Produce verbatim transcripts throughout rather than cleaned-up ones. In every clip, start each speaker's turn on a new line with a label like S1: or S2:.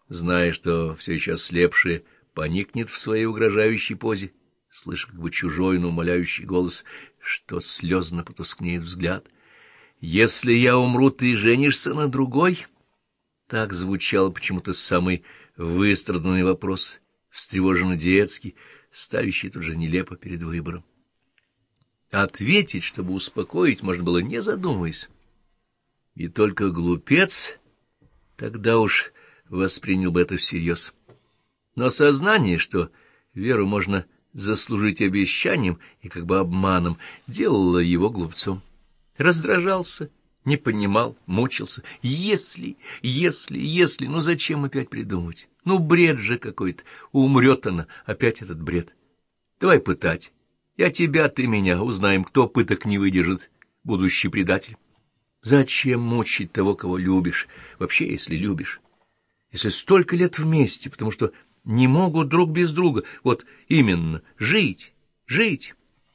S1: зная, что все еще ослепшая поникнет в своей угрожающей позе, слыша как бы чужой, но умоляющий голос, что слезно потускнеет взгляд. «Если я умру, ты женишься на другой?» Так звучал почему-то самый выстраданный вопрос, встревоженно детский, ставящий тут же нелепо перед выбором. Ответить, чтобы успокоить, можно было не задумываясь. И только глупец тогда уж воспринял бы это всерьез. Но сознание, что веру можно заслужить обещанием и как бы обманом, делало его глупцом. Раздражался, не понимал, мучился. Если, если, если, ну зачем опять придумывать? Ну бред же какой-то, умрет она, опять этот бред. Давай пытать. Я тебя, ты меня, узнаем, кто пыток не выдержит, будущий предатель. Зачем мучить того, кого любишь, вообще, если любишь? Если столько лет вместе, потому что не могут друг без друга, вот именно, жить, жить.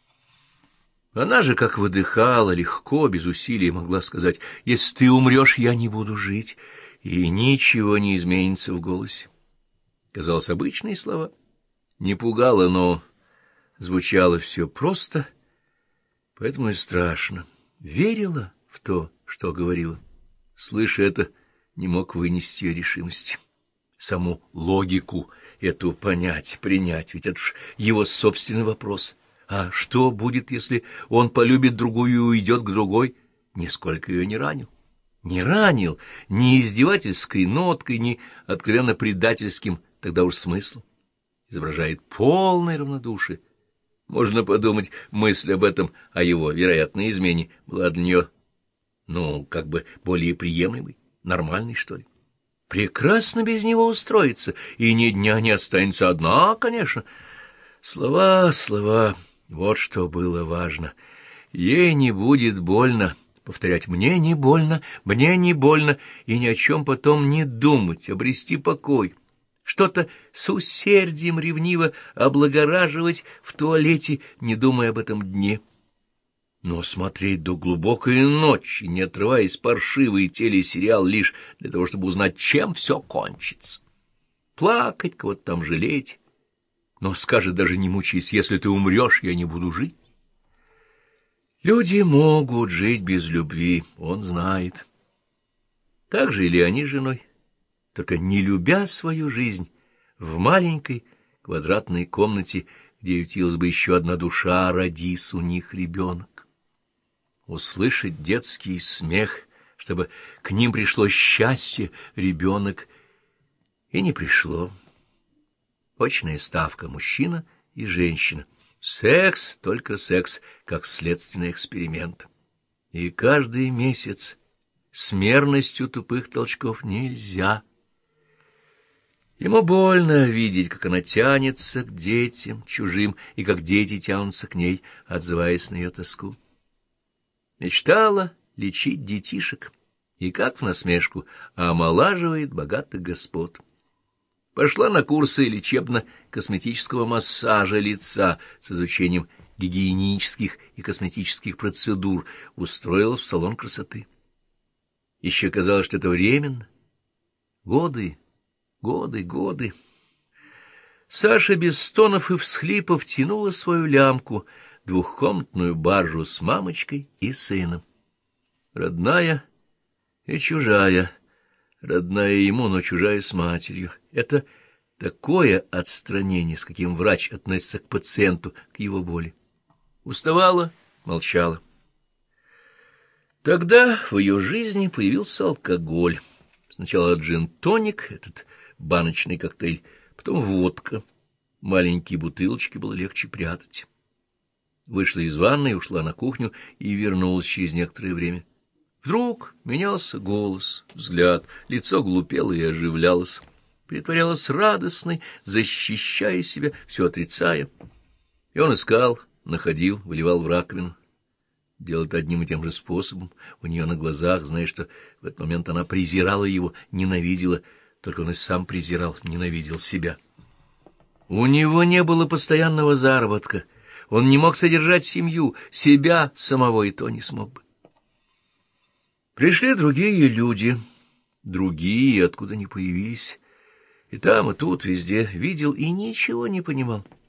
S1: Она же как выдыхала, легко, без усилий могла сказать: «Если ты умрешь, я не буду жить», и ничего не изменится в голосе. Казалось, обычные слова. Не пугало, но звучало все просто, поэтому и страшно. Верила в то, что говорила. Слыша это, не мог вынести ее решимости. Саму логику эту понять, принять, ведь это ж его собственный вопрос. А что будет, если он полюбит другую и уйдет к другой? Нисколько ее не ранил. Не ранил ни издевательской ноткой, ни откровенно предательским тогда уж смыслом. Изображает полное равнодушие. Можно подумать, мысль об этом, о его вероятной измене, была для нее, ну, как бы более приемлемой, нормальной, что ли. Прекрасно без него устроиться, и ни дня не останется одна, конечно. Слова, слова, вот что было важно. Ей не будет больно. Повторять «мне не больно, мне не больно», и ни о чем потом не думать, обрести покой. Что-то с усердием ревниво облагораживать в туалете, не думая об этом дне. Но смотреть до глубокой ночи, не отрываясь, паршивый телесериал лишь для того, чтобы узнать, чем все кончится. Плакать, кого-то там жалеть. Но скажет, даже не мучаясь: «Если ты умрешь, я не буду жить». Люди могут жить без любви, он знает. Так же и Леонид с женой, только не любя свою жизнь, в маленькой квадратной комнате, где ютилась бы еще одна душа, родись у них ребенок. Услышать детский смех, чтобы к ним пришло счастье, ребенок, и не пришло. Очная ставка — мужчина и женщина. Секс, только секс, как следственный эксперимент. И каждый месяц с мерностью тупых толчков нельзя. Ему больно видеть, как она тянется к детям, чужим, и как дети тянутся к ней, отзываясь на ее тоску. Мечтала лечить детишек, и как в насмешку омолаживает богатых господ. Пошла на курсы лечебно-косметического массажа лица с изучением гигиенических и косметических процедур, устроилась в салон красоты. Еще казалось, что это временно. Годы, годы, годы. Саша без стонов и всхлипов тянула свою лямку, двухкомнатную баржу с мамочкой и сыном. Родная и чужая. Родная ему, но чужая с матерью. Это такое отстранение, с каким врач относится к пациенту, к его боли. Уставала, молчала. Тогда в ее жизни появился алкоголь. Сначала джин-тоник, этот баночный коктейль, потом водка. Маленькие бутылочки было легче прятать. Вышла из ванной, ушла на кухню и вернулась через некоторое время. Вдруг менялся голос, взгляд, лицо глупело и оживлялось, притворялось радостной, защищая себя, все отрицая. И он искал, находил, выливал в раковину. Делал это одним и тем же способом, у нее на глазах, зная, что в этот момент она презирала его, ненавидела, только он и сам презирал, ненавидел себя. У него не было постоянного заработка, он не мог содержать семью, себя самого и то не смог бы. Пришли другие люди, другие, откуда ни появились, И там, и тут, везде видел и ничего не понимал.